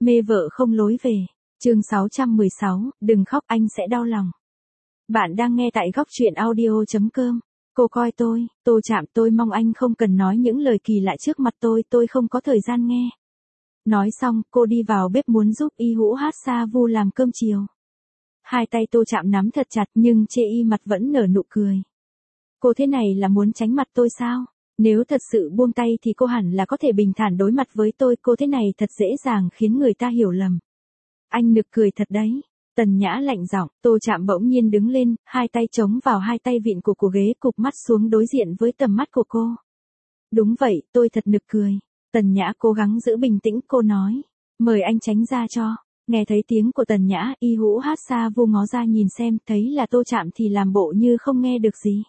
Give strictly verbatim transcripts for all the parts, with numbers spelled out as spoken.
Mê vợ không lối về. Chương sáu trăm mười sáu, đừng khóc anh sẽ đau lòng. Bạn đang nghe tại góc truyện audio chấm com. Cô coi tôi, Tô Trạm, tôi mong anh không cần nói những lời kỳ lạ trước mặt tôi, tôi không có thời gian nghe. Nói xong, cô đi vào bếp muốn giúp Y Hữu Hát Sa Vu làm cơm chiều. Hai tay Tô Trạm nắm thật chặt nhưng chê y mặt vẫn nở nụ cười. Cô thế này là muốn tránh mặt tôi sao? Nếu thật sự buông tay thì cô hẳn là có thể bình thản đối mặt với tôi, cô thế này thật dễ dàng khiến người ta hiểu lầm. Anh nực cười thật đấy. Tần Nhã lạnh giọng. Tô Trạm bỗng nhiên đứng lên, hai tay chống vào hai tay vịn của của ghế, cụp mắt xuống đối diện với tầm mắt của cô. Đúng vậy, tôi thật nực cười. Tần Nhã cố gắng giữ bình tĩnh, cô nói. Mời anh tránh ra cho. Nghe thấy tiếng của Tần Nhã, Y Hữu Hát Sa Vu ngó ra nhìn xem, thấy là Tô Trạm thì làm bộ như không nghe được gì.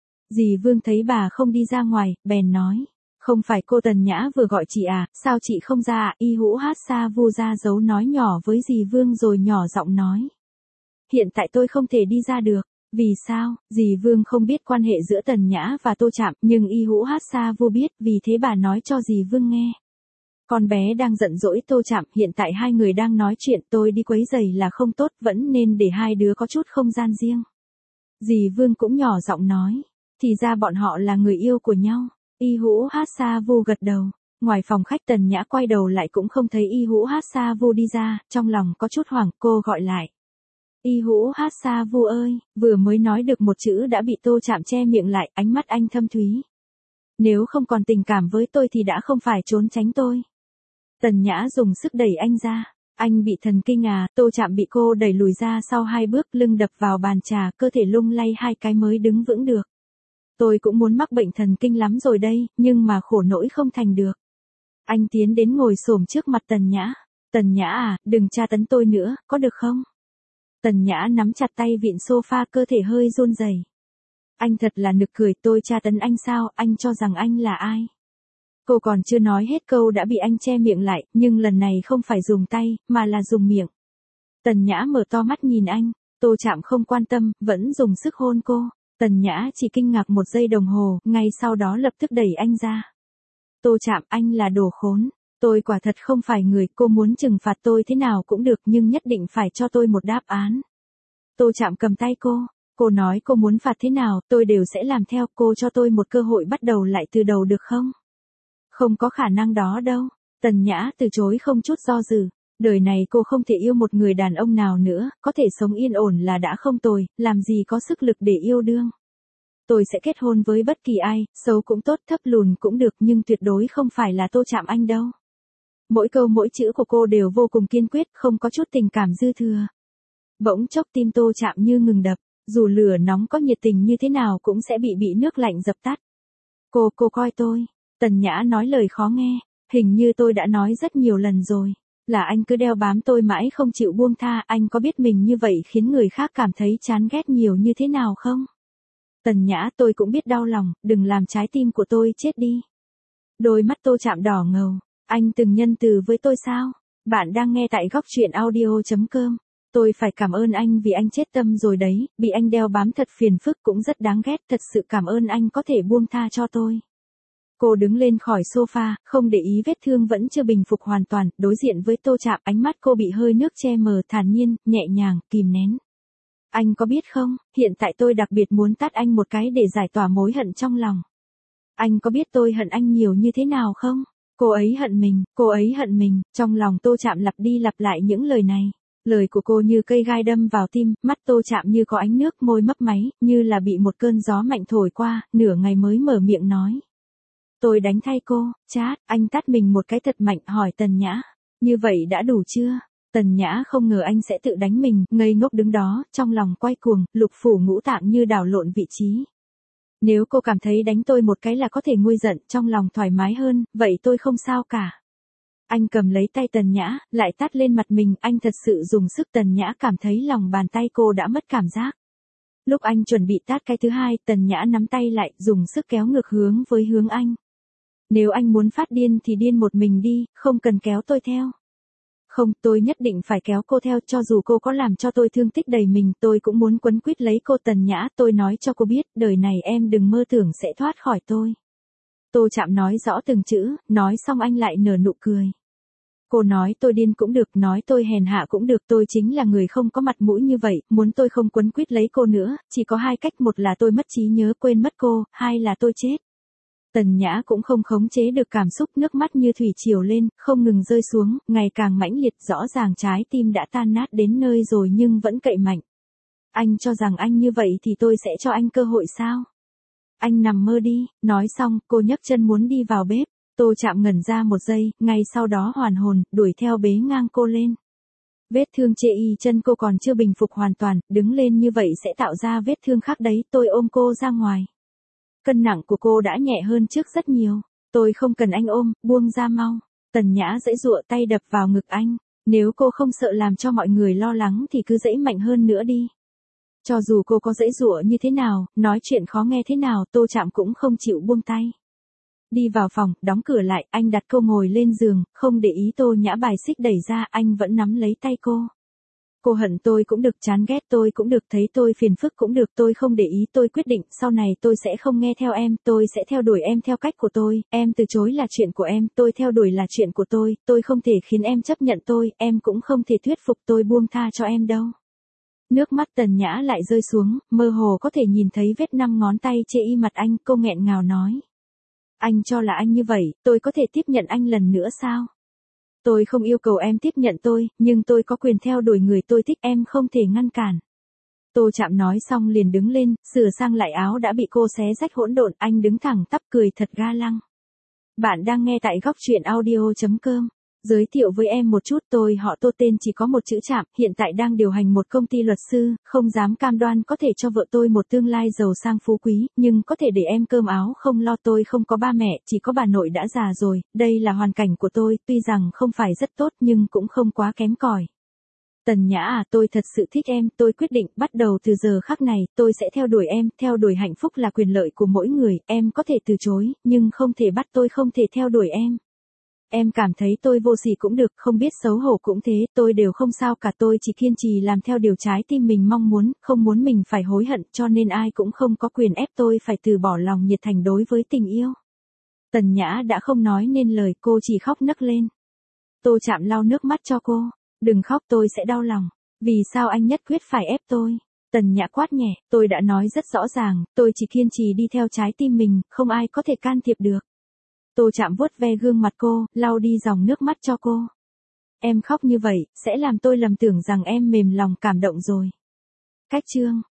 Dì Vương thấy bà không đi ra ngoài, bèn nói. Không phải cô Tần Nhã vừa gọi chị à, sao chị không ra à? Y Hữu Hát Sa Vu ra dấu nói nhỏ với dì Vương rồi nhỏ giọng nói. Hiện tại tôi không thể đi ra được. Vì sao? Dì Vương không biết quan hệ giữa Tần Nhã và Tô Trạm, nhưng Y Hữu Hát Sa Vu biết, vì thế bà nói cho dì Vương nghe. Con bé đang giận dỗi Tô Trạm, hiện tại hai người đang nói chuyện, tôi đi quấy rầy là không tốt, vẫn nên để hai đứa có chút không gian riêng. Dì Vương cũng nhỏ giọng nói. Thì ra bọn họ là người yêu của nhau. Y Hữu Hát Sa Vu gật đầu. Ngoài phòng khách Tần Nhã quay đầu lại cũng không thấy Y Hữu Hát Sa Vu đi ra, trong lòng có chút hoảng, cô gọi lại. Y Hữu Hát Sa Vu ơi, vừa mới nói được một chữ đã bị Tô Trạm che miệng lại, ánh mắt anh thâm thúy. Nếu không còn tình cảm với tôi thì đã không phải trốn tránh tôi. Tần Nhã dùng sức đẩy anh ra. Anh bị thần kinh à? Tô Trạm bị cô đẩy lùi ra sau hai bước, lưng đập vào bàn trà, cơ thể lung lay hai cái mới đứng vững được. Tôi cũng muốn mắc bệnh thần kinh lắm rồi đây, nhưng mà khổ nỗi không thành được. Anh tiến đến ngồi xổm trước mặt Tần Nhã. Tần Nhã à, đừng tra tấn tôi nữa, có được không? Tần Nhã nắm chặt tay vịn sofa, cơ thể hơi run rẩy. Anh thật là nực cười, tôi tra tấn anh sao, anh cho rằng anh là ai? Cô còn chưa nói hết câu đã bị anh che miệng lại, nhưng lần này không phải dùng tay, mà là dùng miệng. Tần Nhã mở to mắt nhìn anh, Tô Trạm không quan tâm, vẫn dùng sức hôn cô. Tần Nhã chỉ kinh ngạc một giây đồng hồ, ngay sau đó lập tức đẩy anh ra. Tô Trạm, anh là đồ khốn. Tôi quả thật không phải người, cô muốn trừng phạt tôi thế nào cũng được, nhưng nhất định phải cho tôi một đáp án. Tô Trạm cầm tay cô. Cô nói cô muốn phạt thế nào, tôi đều sẽ làm theo, cô cho tôi một cơ hội bắt đầu lại từ đầu được không? Không có khả năng đó đâu. Tần Nhã từ chối không chút do dự. Đời này cô không thể yêu một người đàn ông nào nữa, có thể sống yên ổn là đã không tồi, làm gì có sức lực để yêu đương. Tôi sẽ kết hôn với bất kỳ ai, xấu cũng tốt, thấp lùn cũng được, nhưng tuyệt đối không phải là Tô Trạm anh đâu. Mỗi câu mỗi chữ của cô đều vô cùng kiên quyết, không có chút tình cảm dư thừa. Bỗng chốc tim Tô Trạm như ngừng đập, dù lửa nóng có nhiệt tình như thế nào cũng sẽ bị bị nước lạnh dập tắt. Cô, cô coi tôi. Tần Nhã nói lời khó nghe, hình như tôi đã nói rất nhiều lần rồi. Là anh cứ đeo bám tôi mãi không chịu buông tha, anh có biết mình như vậy khiến người khác cảm thấy chán ghét nhiều như thế nào không? Tần Nhã, tôi cũng biết đau lòng, đừng làm trái tim của tôi chết đi. Đôi mắt Tô Trạm đỏ ngầu, anh từng nhân từ với tôi sao? Bạn đang nghe tại góc truyện audio chấm com. Tôi phải cảm ơn anh vì anh chết tâm rồi đấy, bị anh đeo bám thật phiền phức cũng rất đáng ghét, thật sự cảm ơn anh có thể buông tha cho tôi. Cô đứng lên khỏi sofa, không để ý vết thương vẫn chưa bình phục hoàn toàn, đối diện với Tô Trạm, ánh mắt cô bị hơi nước che mờ, thản nhiên, nhẹ nhàng, kìm nén. Anh có biết không, hiện tại tôi đặc biệt muốn tát anh một cái để giải tỏa mối hận trong lòng. Anh có biết tôi hận anh nhiều như thế nào không? Cô ấy hận mình, cô ấy hận mình, trong lòng Tô Trạm lặp đi lặp lại những lời này. Lời của cô như cây gai đâm vào tim, mắt Tô Trạm như có ánh nước, môi mấp máy, như là bị một cơn gió mạnh thổi qua, nửa ngày mới mở miệng nói. Tôi đánh thay cô, chát, anh tát mình một cái thật mạnh, hỏi Tần Nhã. Như vậy đã đủ chưa? Tần Nhã không ngờ anh sẽ tự đánh mình, ngây ngốc đứng đó, trong lòng quay cuồng, lục phủ ngũ tạng như đảo lộn vị trí. Nếu cô cảm thấy đánh tôi một cái là có thể nguôi giận, trong lòng thoải mái hơn, vậy tôi không sao cả. Anh cầm lấy tay Tần Nhã, lại tát lên mặt mình, anh thật sự dùng sức. Tần Nhã cảm thấy lòng bàn tay cô đã mất cảm giác. Lúc anh chuẩn bị tát cái thứ hai, Tần Nhã nắm tay lại, dùng sức kéo ngược hướng với hướng anh. Nếu anh muốn phát điên thì điên một mình đi, không cần kéo tôi theo. Không, tôi nhất định phải kéo cô theo, cho dù cô có làm cho tôi thương tích đầy mình, tôi cũng muốn quấn quýt lấy cô. Tần Nhã, tôi nói cho cô biết, đời này em đừng mơ tưởng sẽ thoát khỏi tôi. Tô Trạm nói rõ từng chữ, nói xong anh lại nở nụ cười. Cô nói tôi điên cũng được, nói tôi hèn hạ cũng được, tôi chính là người không có mặt mũi như vậy, muốn tôi không quấn quýt lấy cô nữa, chỉ có hai cách, một là tôi mất trí nhớ quên mất cô, hai là tôi chết. Tần Nhã cũng không khống chế được cảm xúc, nước mắt như thủy triều lên, không ngừng rơi xuống, ngày càng mãnh liệt, rõ ràng trái tim đã tan nát đến nơi rồi nhưng vẫn cậy mạnh. Anh cho rằng anh như vậy thì tôi sẽ cho anh cơ hội sao? Anh nằm mơ đi, nói xong, cô nhấc chân muốn đi vào bếp. Tô Trạm ngẩn ra một giây, ngay sau đó hoàn hồn, đuổi theo bế ngang cô lên. Vết thương chê y chân cô còn chưa bình phục hoàn toàn, đứng lên như vậy sẽ tạo ra vết thương khác đấy, tôi ôm cô ra ngoài. Cân nặng của cô đã nhẹ hơn trước rất nhiều. Tôi không cần anh ôm, buông ra mau. Tần Nhã giãy giụa tay đập vào ngực anh. Nếu cô không sợ làm cho mọi người lo lắng thì cứ giãy mạnh hơn nữa đi. Cho dù cô có giãy giụa như thế nào, nói chuyện khó nghe thế nào, Tô Trạm cũng không chịu buông tay. Đi vào phòng, đóng cửa lại, anh đặt cô ngồi lên giường, không để ý Tô Nhã bài xích đẩy ra, anh vẫn nắm lấy tay cô. Cô hận tôi cũng được, chán ghét tôi cũng được, thấy tôi phiền phức cũng được, tôi không để ý, tôi quyết định, sau này tôi sẽ không nghe theo em, tôi sẽ theo đuổi em theo cách của tôi, em từ chối là chuyện của em, tôi theo đuổi là chuyện của tôi, tôi không thể khiến em chấp nhận tôi, em cũng không thể thuyết phục tôi buông tha cho em đâu. Nước mắt Tần Nhã lại rơi xuống, mơ hồ có thể nhìn thấy vết năm ngón tay chê y mặt anh, cô nghẹn ngào nói. Anh cho là anh như vậy, tôi có thể tiếp nhận anh lần nữa sao? Tôi không yêu cầu em tiếp nhận tôi, nhưng tôi có quyền theo đuổi người tôi thích, em không thể ngăn cản. Tô Trạm nói xong liền đứng lên, sửa sang lại áo đã bị cô xé rách hỗn độn, anh đứng thẳng tắp cười thật ga lăng. Bạn đang nghe tại góc truyện audio chấm com. Giới thiệu với em một chút, tôi họ Tô, tên chỉ có một chữ Trạm, hiện tại đang điều hành một công ty luật sư, không dám cam đoan có thể cho vợ tôi một tương lai giàu sang phú quý, nhưng có thể để em cơm áo không lo. Tôi không có ba mẹ, chỉ có bà nội đã già rồi, đây là hoàn cảnh của tôi, tuy rằng không phải rất tốt nhưng cũng không quá kém cỏi. Tần Nhã à, tôi thật sự thích em, tôi quyết định, bắt đầu từ giờ khắc này, tôi sẽ theo đuổi em, theo đuổi hạnh phúc là quyền lợi của mỗi người, em có thể từ chối, nhưng không thể bắt tôi không thể theo đuổi em. Em cảm thấy tôi vô sỉ cũng được, không biết xấu hổ cũng thế, tôi đều không sao cả, tôi chỉ kiên trì làm theo điều trái tim mình mong muốn, không muốn mình phải hối hận, cho nên ai cũng không có quyền ép tôi phải từ bỏ lòng nhiệt thành đối với tình yêu. Tần Nhã đã không nói nên lời, cô chỉ khóc nấc lên. Tô Trạm lau nước mắt cho cô. Đừng khóc, tôi sẽ đau lòng. Vì sao anh nhất quyết phải ép tôi? Tần Nhã quát nhẹ, tôi đã nói rất rõ ràng, tôi chỉ kiên trì đi theo trái tim mình, không ai có thể can thiệp được. Tô Trạm vuốt ve gương mặt cô, lau đi dòng nước mắt cho cô. Em khóc như vậy, sẽ làm tôi lầm tưởng rằng em mềm lòng cảm động rồi. Cách chương